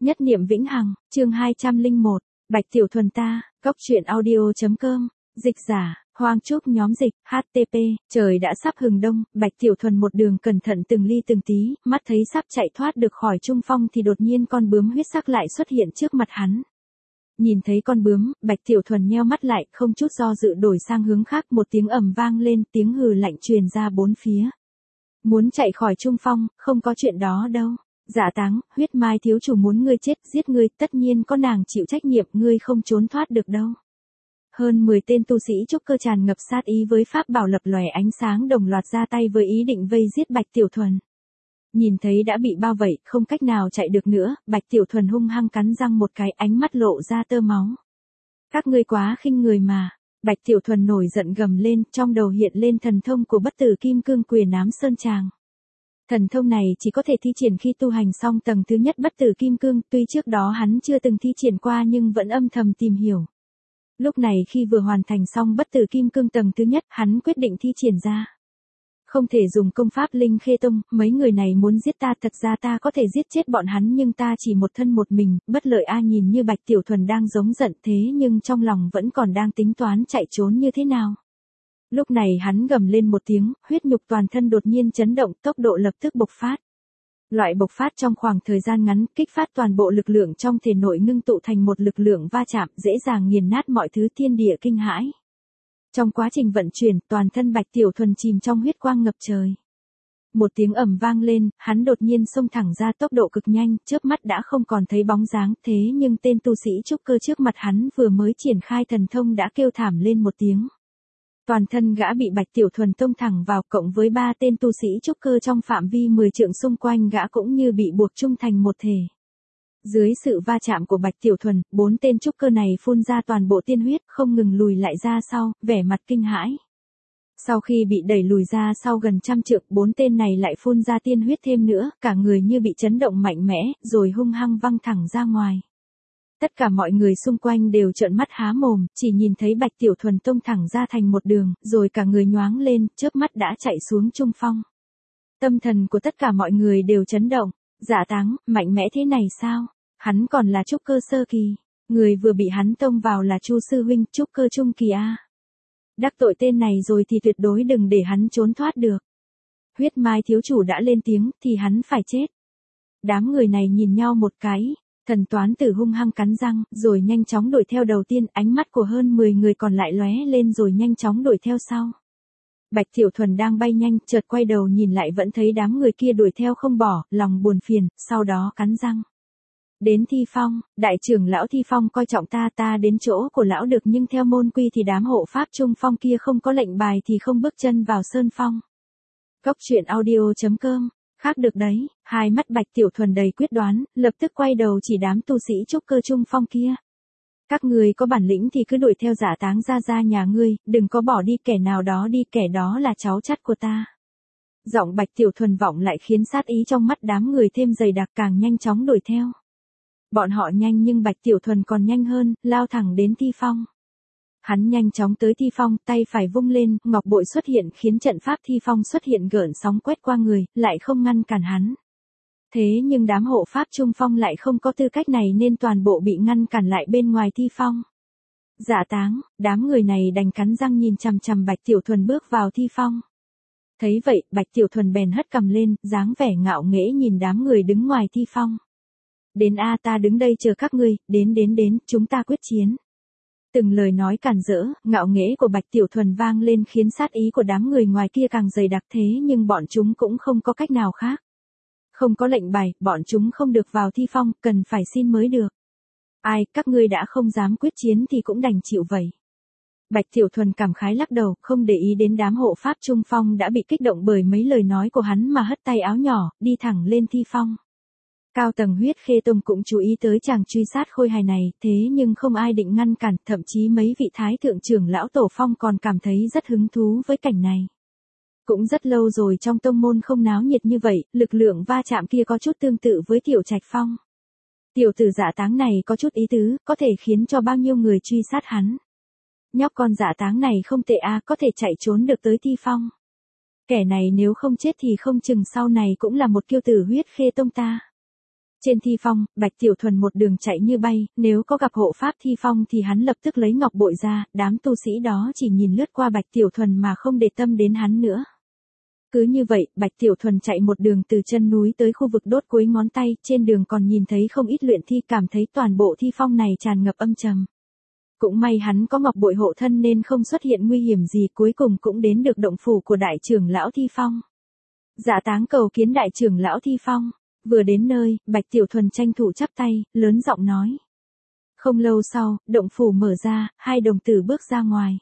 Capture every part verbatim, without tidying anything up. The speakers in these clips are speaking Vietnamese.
Nhất niệm vĩnh hằng, chương hai trăm lẻ một, Bạch Tiểu Thuần ta, góc truyện audio.com, dịch giả, Hoang Trúc nhóm dịch, hát tê pê, trời đã sắp hừng đông, Bạch Tiểu Thuần một đường cẩn thận từng ly từng tí, mắt thấy sắp chạy thoát được khỏi trung phong thì đột nhiên con bướm huyết sắc lại xuất hiện trước mặt hắn. Nhìn thấy con bướm, Bạch Tiểu Thuần nheo mắt lại, không chút do dự đổi sang hướng khác, một tiếng ầm vang lên, tiếng hừ lạnh truyền ra bốn phía. Muốn chạy khỏi trung phong, không có chuyện đó đâu. Dạ Táng, huyết mai thiếu chủ muốn ngươi chết, giết ngươi, tất nhiên có nàng chịu trách nhiệm, ngươi không trốn thoát được đâu. Hơn mười tên tu sĩ trúc cơ tràn ngập sát ý với pháp bảo lập lòe ánh sáng đồng loạt ra tay với ý định vây giết Bạch Tiểu Thuần. Nhìn thấy đã bị bao vây, không cách nào chạy được nữa, Bạch Tiểu Thuần hung hăng cắn răng một cái, ánh mắt lộ ra tơ máu. Các ngươi quá khinh người mà. Bạch Tiểu Thuần nổi giận gầm lên, trong đầu hiện lên thần thông của bất tử kim cương quyền ám sơn tràng. Thần thông này chỉ có thể thi triển khi tu hành xong tầng thứ nhất bất tử kim cương, tuy trước đó hắn chưa từng thi triển qua nhưng vẫn âm thầm tìm hiểu. Lúc này khi vừa hoàn thành xong bất tử kim cương tầng thứ nhất, hắn quyết định thi triển ra. Không thể dùng công pháp Linh Khê Tông, mấy người này muốn giết ta, thật ra ta có thể giết chết bọn hắn nhưng ta chỉ một thân một mình, bất lợi a. Nhìn như Bạch Tiểu Thuần đang giống giận thế nhưng trong lòng vẫn còn đang tính toán chạy trốn như thế nào. Lúc này hắn gầm lên một tiếng, huyết nhục toàn thân đột nhiên chấn động, tốc độ lập tức bộc phát. Loại bộc phát trong khoảng thời gian ngắn, kích phát toàn bộ lực lượng trong thể nội ngưng tụ thành một lực lượng va chạm, dễ dàng nghiền nát mọi thứ, thiên địa kinh hãi. Trong quá trình vận chuyển, toàn thân Bạch Tiểu Thuần chìm trong huyết quang ngập trời. Một tiếng ầm vang lên, hắn đột nhiên xông thẳng ra, tốc độ cực nhanh, chớp mắt đã không còn thấy bóng dáng, thế nhưng tên tu sĩ trúc cơ trước mặt hắn vừa mới triển khai thần thông đã kêu thảm lên một tiếng. Toàn thân gã bị Bạch Tiểu Thuần tông thẳng vào, cộng với ba tên tu sĩ trúc cơ trong phạm vi mười trượng xung quanh gã cũng như bị buộc chung thành một thể. Dưới sự va chạm của Bạch Tiểu Thuần, bốn tên trúc cơ này phun ra toàn bộ tiên huyết, không ngừng lùi lại ra sau, vẻ mặt kinh hãi. Sau khi bị đẩy lùi ra sau gần trăm trượng, bốn tên này lại phun ra tiên huyết thêm nữa, cả người như bị chấn động mạnh mẽ, rồi hung hăng văng thẳng ra ngoài. Tất cả mọi người xung quanh đều trợn mắt há mồm, chỉ nhìn thấy Bạch Tiểu Thuần tông thẳng ra thành một đường, rồi cả người nhoáng lên, chớp mắt đã chạy xuống trung phong. Tâm thần của tất cả mọi người đều chấn động. Dạ Táng, mạnh mẽ thế này sao? Hắn còn là trúc cơ sơ kỳ. Người vừa bị hắn tông vào là Chu sư huynh, trúc cơ trung kỳ a. Đắc tội tên này rồi thì tuyệt đối đừng để hắn trốn thoát được. Huyết Mai thiếu chủ đã lên tiếng thì hắn phải chết. Đám người này nhìn nhau một cái. Thần toán tử hung hăng cắn răng, rồi nhanh chóng đuổi theo đầu tiên, ánh mắt của hơn mười người còn lại lóe lên rồi nhanh chóng đuổi theo sau. Bạch Tiểu Thuần đang bay nhanh, chợt quay đầu nhìn lại vẫn thấy đám người kia đuổi theo không bỏ, lòng buồn phiền, sau đó cắn răng. Đến Thi Phong, đại trưởng lão Thi Phong coi trọng ta, ta đến chỗ của lão được, nhưng theo môn quy thì đám hộ pháp trung phong kia không có lệnh bài thì không bước chân vào sơn phong. Góc truyện audio.com, khác được đấy, hai mắt Bạch Tiểu Thuần đầy quyết đoán, lập tức quay đầu chỉ đám tu sĩ trúc cơ trung phong kia. Các người có bản lĩnh thì cứ đuổi theo Dạ Táng ra ra nhà ngươi, đừng có bỏ đi kẻ nào đó đi, kẻ đó là cháu chắt của ta. Giọng Bạch Tiểu Thuần vọng lại khiến sát ý trong mắt đám người thêm dày đặc, càng nhanh chóng đuổi theo. Bọn họ nhanh nhưng Bạch Tiểu Thuần còn nhanh hơn, lao thẳng đến Thi Phong. Hắn nhanh chóng tới Thi Phong, tay phải vung lên, ngọc bội xuất hiện khiến trận pháp Thi Phong xuất hiện gợn sóng quét qua người, lại không ngăn cản hắn. Thế nhưng đám hộ pháp trung phong lại không có tư cách này nên toàn bộ bị ngăn cản lại bên ngoài Thi Phong. Dạ Táng, đám người này đành cắn răng nhìn chằm chằm Bạch Tiểu Thuần bước vào Thi Phong. Thấy vậy, Bạch Tiểu Thuần bèn hất cằm lên, dáng vẻ ngạo nghễ nhìn đám người đứng ngoài Thi Phong. Đến a, ta đứng đây chờ các ngươi, đến đến đến, chúng ta quyết chiến. Từng lời nói cản rỡ, ngạo nghễ của Bạch Tiểu Thuần vang lên khiến sát ý của đám người ngoài kia càng dày đặc, thế nhưng bọn chúng cũng không có cách nào khác. Không có lệnh bài, bọn chúng không được vào Thi Phong, cần phải xin mới được. Ai, các ngươi đã không dám quyết chiến thì cũng đành chịu vậy. Bạch Tiểu Thuần cảm khái lắc đầu, không để ý đến đám hộ pháp trung phong đã bị kích động bởi mấy lời nói của hắn mà hất tay áo nhỏ, đi thẳng lên Thi Phong. Cao tầng Huyết Khê Tông cũng chú ý tới chàng truy sát khôi hài này, thế nhưng không ai định ngăn cản, thậm chí mấy vị thái thượng trưởng lão tổ phong còn cảm thấy rất hứng thú với cảnh này. Cũng rất lâu rồi trong tông môn không náo nhiệt như vậy, lực lượng va chạm kia có chút tương tự với Tiểu Trạch Phong. Tiểu tử Dạ Táng này có chút ý tứ, có thể khiến cho bao nhiêu người truy sát hắn. Nhóc con Dạ Táng này không tệ a, có thể chạy trốn được tới Thi Phong. Kẻ này nếu không chết thì không chừng sau này cũng là một kiêu tử Huyết Khê Tông ta. Trên thi phong, Bạch Tiểu Thuần một đường chạy như bay, nếu có gặp hộ pháp thi phong thì hắn lập tức lấy ngọc bội ra, đám tu sĩ đó chỉ nhìn lướt qua Bạch Tiểu Thuần mà không để tâm đến hắn nữa. Cứ như vậy, Bạch Tiểu Thuần chạy một đường từ chân núi tới khu vực đốt cuối ngón tay, trên đường còn nhìn thấy không ít luyện thi, cảm thấy toàn bộ thi phong này tràn ngập âm trầm. Cũng may hắn có ngọc bội hộ thân nên không xuất hiện nguy hiểm gì, cuối cùng cũng đến được động phủ của đại trưởng lão Thi Phong. Dạ táng cầu kiến đại trưởng lão Thi Phong. Vừa đến nơi, Bạch Tiểu Thuần tranh thủ chắp tay, lớn giọng nói. Không lâu sau, động phủ mở ra, hai đồng tử bước ra ngoài.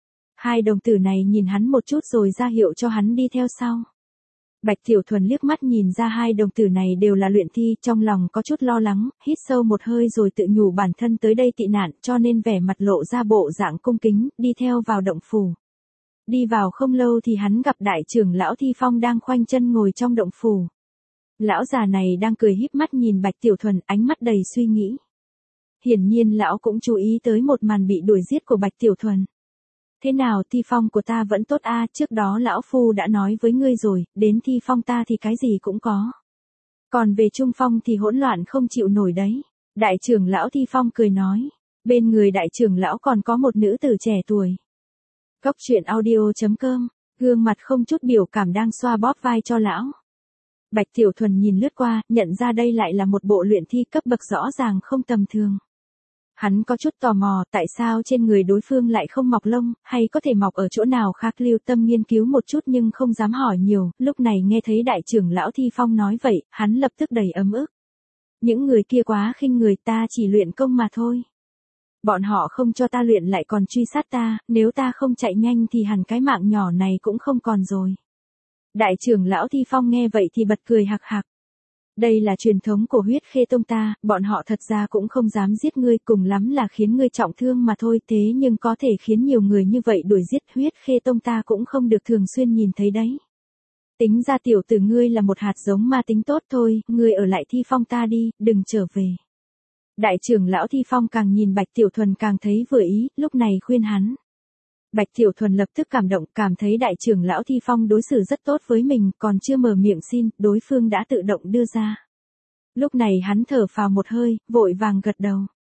Hai đồng tử này nhìn hắn một chút rồi ra hiệu cho hắn đi theo sau. Bạch Tiểu Thuần liếc mắt nhìn ra hai đồng tử này đều là luyện thi, trong lòng có chút lo lắng, hít sâu một hơi rồi tự nhủ bản thân tới đây tị nạn, cho nên vẻ mặt lộ ra bộ dạng cung kính, đi theo vào động phủ. Đi vào không lâu thì hắn gặp đại trưởng lão Thi Phong đang khoanh chân ngồi trong động phủ. Lão già này đang cười híp mắt nhìn Bạch Tiểu Thuần, ánh mắt đầy suy nghĩ. Hiển nhiên lão cũng chú ý tới một màn bị đuổi giết của Bạch Tiểu Thuần. Thế nào, Thi Phong của ta vẫn tốt a, trước đó lão phu đã nói với ngươi rồi, đến Thi Phong ta thì cái gì cũng có. Còn về Trung Phong thì hỗn loạn không chịu nổi đấy. Đại trưởng lão Thi Phong cười nói, bên người đại trưởng lão còn có một nữ tử trẻ tuổi. Cốc truyện audio chấm com, gương mặt không chút biểu cảm đang xoa bóp vai cho lão. Bạch Tiểu Thuần nhìn lướt qua, nhận ra đây lại là một bộ luyện thi cấp bậc rõ ràng không tầm thường. Hắn có chút tò mò, tại sao trên người đối phương lại không mọc lông, hay có thể mọc ở chỗ nào khác, lưu tâm nghiên cứu một chút nhưng không dám hỏi nhiều, lúc này nghe thấy đại trưởng lão Thi Phong nói vậy, hắn lập tức đầy ấm ức. Những người kia quá khinh người, ta chỉ luyện công mà thôi. Bọn họ không cho ta luyện lại còn truy sát ta, nếu ta không chạy nhanh thì hẳn cái mạng nhỏ này cũng không còn rồi. Đại trưởng lão Thi Phong nghe vậy thì bật cười hạc hạc. Đây là truyền thống của Huyết Khê Tông ta, bọn họ thật ra cũng không dám giết ngươi, cùng lắm là khiến ngươi trọng thương mà thôi, thế nhưng có thể khiến nhiều người như vậy đuổi giết, Huyết Khê Tông ta cũng không được thường xuyên nhìn thấy đấy. Tính ra tiểu tử ngươi là một hạt giống ma tính tốt thôi, ngươi ở lại Thi Phong ta đi, đừng trở về. Đại trưởng lão Thi Phong càng nhìn Bạch Tiểu Thuần càng thấy vừa ý, lúc này khuyên hắn. Bạch Tiểu Thuần lập tức cảm động, cảm thấy đại trưởng lão Thi Phong đối xử rất tốt với mình, còn chưa mở miệng xin, đối phương đã tự động đưa ra. Lúc này hắn thở phào một hơi, vội vàng gật đầu.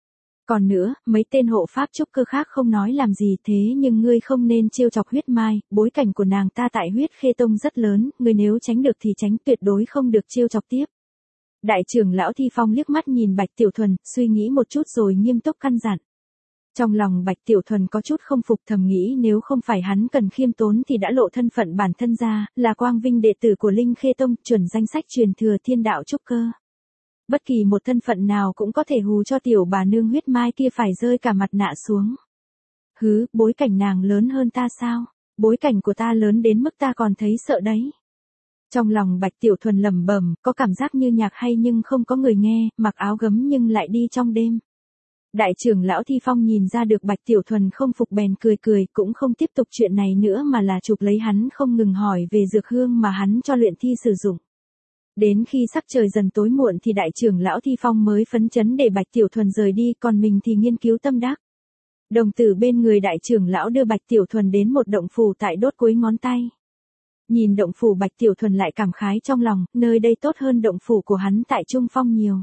Còn nữa, mấy tên hộ pháp trúc cơ khác không nói làm gì, thế nhưng ngươi không nên trêu chọc Huyết Mai, bối cảnh của nàng ta tại Huyết Khê Tông rất lớn, ngươi nếu tránh được thì tránh, tuyệt đối không được trêu chọc tiếp. Đại trưởng lão Thi Phong liếc mắt nhìn Bạch Tiểu Thuần, suy nghĩ một chút rồi nghiêm túc căn dặn. Trong lòng Bạch Tiểu Thuần có chút không phục, thầm nghĩ nếu không phải hắn cần khiêm tốn thì đã lộ thân phận bản thân ra, là quang vinh đệ tử của Linh Khê Tông, chuẩn danh sách truyền thừa thiên đạo trúc cơ. Bất kỳ một thân phận nào cũng có thể hù cho tiểu bà nương Huyết Mai kia phải rơi cả mặt nạ xuống. Hứ, bối cảnh nàng lớn hơn ta sao? Bối cảnh của ta lớn đến mức ta còn thấy sợ đấy. Trong lòng Bạch Tiểu Thuần lẩm bẩm, có cảm giác như nhạc hay nhưng không có người nghe, mặc áo gấm nhưng lại đi trong đêm. Đại trưởng lão Thi Phong nhìn ra được Bạch Tiểu Thuần không phục bèn cười cười, cũng không tiếp tục chuyện này nữa mà là chụp lấy hắn, không ngừng hỏi về dược hương mà hắn cho luyện thi sử dụng. Đến khi sắc trời dần tối muộn thì đại trưởng lão Thi Phong mới phấn chấn để Bạch Tiểu Thuần rời đi, còn mình thì nghiên cứu tâm đắc. Đồng tử bên người đại trưởng lão đưa Bạch Tiểu Thuần đến một động phủ tại đốt cuối ngón tay. Nhìn động phủ Bạch Tiểu Thuần lại cảm khái trong lòng, nơi đây tốt hơn động phủ của hắn tại Trung Phong nhiều.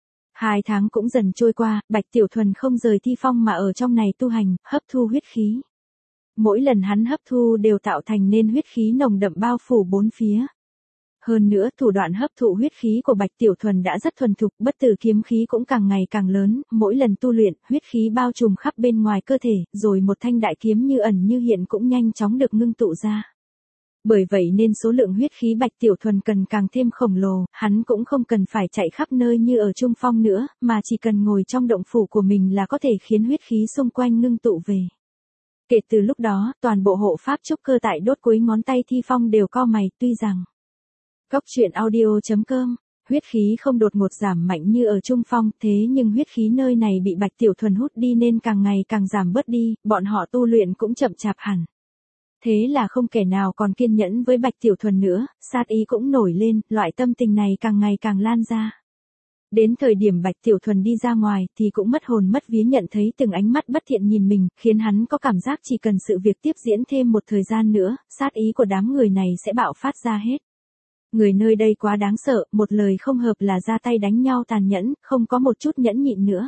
Hai tháng cũng dần trôi qua, Bạch Tiểu Thuần không rời Thi Phong mà ở trong này tu hành, hấp thu huyết khí. Mỗi lần hắn hấp thu đều tạo thành nên huyết khí nồng đậm bao phủ bốn phía. Hơn nữa, thủ đoạn hấp thụ huyết khí của Bạch Tiểu Thuần đã rất thuần thục, bất tử kiếm khí cũng càng ngày càng lớn, mỗi lần tu luyện, huyết khí bao trùm khắp bên ngoài cơ thể, rồi một thanh đại kiếm như ẩn như hiện cũng nhanh chóng được ngưng tụ ra. Bởi vậy nên số lượng huyết khí Bạch Tiểu Thuần cần càng thêm khổng lồ, hắn cũng không cần phải chạy khắp nơi như ở Trung Phong nữa, mà chỉ cần ngồi trong động phủ của mình là có thể khiến huyết khí xung quanh ngưng tụ về. Kể từ lúc đó, toàn bộ hộ pháp trúc cơ tại đốt cuối ngón tay Thi Phong đều cau mày, tuy rằng Cốc truyện audio chấm com, huyết khí không đột ngột giảm mạnh như ở Trung Phong, thế nhưng huyết khí nơi này bị Bạch Tiểu Thuần hút đi nên càng ngày càng giảm bớt đi, bọn họ tu luyện cũng chậm chạp hẳn. Thế là không kẻ nào còn kiên nhẫn với Bạch Tiểu Thuần nữa, sát ý cũng nổi lên, loại tâm tình này càng ngày càng lan ra. Đến thời điểm Bạch Tiểu Thuần đi ra ngoài thì cũng mất hồn mất vía, nhận thấy từng ánh mắt bất thiện nhìn mình, khiến hắn có cảm giác chỉ cần sự việc tiếp diễn thêm một thời gian nữa, sát ý của đám người này sẽ bạo phát ra hết. Người nơi đây quá đáng sợ, một lời không hợp là ra tay đánh nhau tàn nhẫn, không có một chút nhẫn nhịn nữa.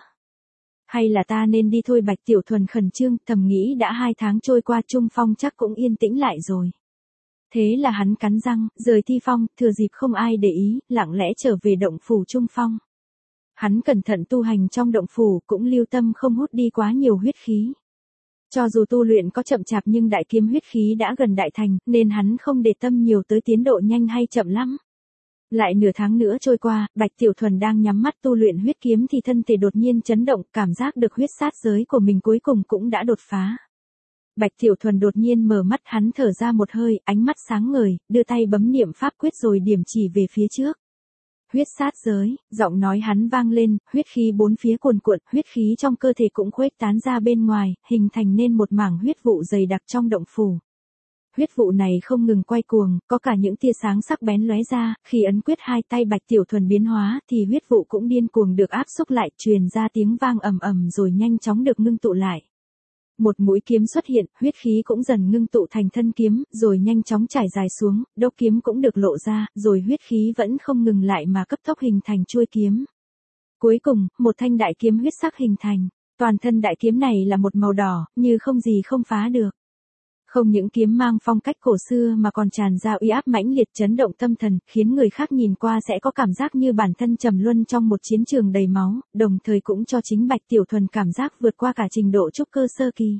Hay là ta nên đi thôi, Bạch Tiểu Thuần khẩn trương, thầm nghĩ đã hai tháng trôi qua Trung Phong chắc cũng yên tĩnh lại rồi. Thế là hắn cắn răng, rời Thi Phong, thừa dịp không ai để ý, lặng lẽ trở về động phủ Trung Phong. Hắn cẩn thận tu hành trong động phủ, cũng lưu tâm không hút đi quá nhiều huyết khí. Cho dù tu luyện có chậm chạp nhưng đại kiếm huyết khí đã gần đại thành, nên hắn không để tâm nhiều tới tiến độ nhanh hay chậm lắm. Lại nửa tháng nữa trôi qua, Bạch Tiểu Thuần đang nhắm mắt tu luyện huyết kiếm thì thân thể đột nhiên chấn động, cảm giác được huyết sát giới của mình cuối cùng cũng đã đột phá. Bạch Tiểu Thuần đột nhiên mở mắt, hắn thở ra một hơi, ánh mắt sáng ngời, đưa tay bấm niệm pháp quyết rồi điểm chỉ về phía trước. Huyết sát giới, giọng nói hắn vang lên, huyết khí bốn phía cuồn cuộn, huyết khí trong cơ thể cũng khuếch tán ra bên ngoài, hình thành nên một mảng huyết vụ dày đặc trong động phủ. Huyết vụ này không ngừng quay cuồng, có cả những tia sáng sắc bén lóe ra, khi ấn quyết hai tay Bạch Tiểu Thuần biến hóa thì huyết vụ cũng điên cuồng được áp xúc lại, truyền ra tiếng vang ầm ầm rồi nhanh chóng được ngưng tụ lại. Một mũi kiếm xuất hiện, huyết khí cũng dần ngưng tụ thành thân kiếm, rồi nhanh chóng trải dài xuống, đốc kiếm cũng được lộ ra, rồi huyết khí vẫn không ngừng lại mà cấp tốc hình thành chuôi kiếm. Cuối cùng, một thanh đại kiếm huyết sắc hình thành, toàn thân đại kiếm này là một màu đỏ, như không gì không phá được. Không những kiếm mang phong cách cổ xưa mà còn tràn ra uy áp mãnh liệt chấn động tâm thần, khiến người khác nhìn qua sẽ có cảm giác như bản thân trầm luân trong một chiến trường đầy máu, đồng thời cũng cho chính Bạch Tiểu Thuần cảm giác vượt qua cả trình độ trúc cơ sơ kỳ.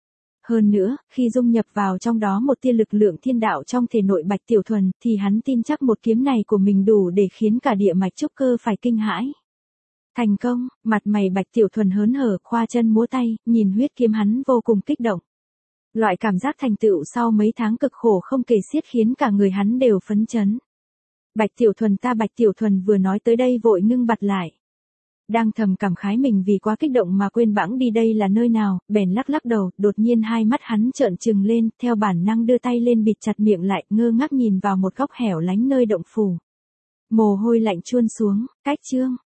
Hơn nữa, khi dung nhập vào trong đó một tia lực lượng thiên đạo trong thể nội Bạch Tiểu Thuần, thì hắn tin chắc một kiếm này của mình đủ để khiến cả địa mạch trúc cơ phải kinh hãi. Thành công, mặt mày Bạch Tiểu Thuần hớn hở, khoa chân múa tay, nhìn huyết kiếm hắn vô cùng kích động. Loại cảm giác thành tựu sau mấy tháng cực khổ không kể xiết khiến cả người hắn đều phấn chấn. Bạch Tiểu Thuần ta Bạch Tiểu Thuần vừa nói tới đây vội ngưng bặt lại. Đang thầm cảm khái mình vì quá kích động mà quên bẵng đi đây là nơi nào, bèn lắc lắc đầu, đột nhiên hai mắt hắn trợn trừng lên, theo bản năng đưa tay lên bịt chặt miệng lại, ngơ ngác nhìn vào một góc hẻo lánh nơi động phủ. Mồ hôi lạnh chuôn xuống, cách chương.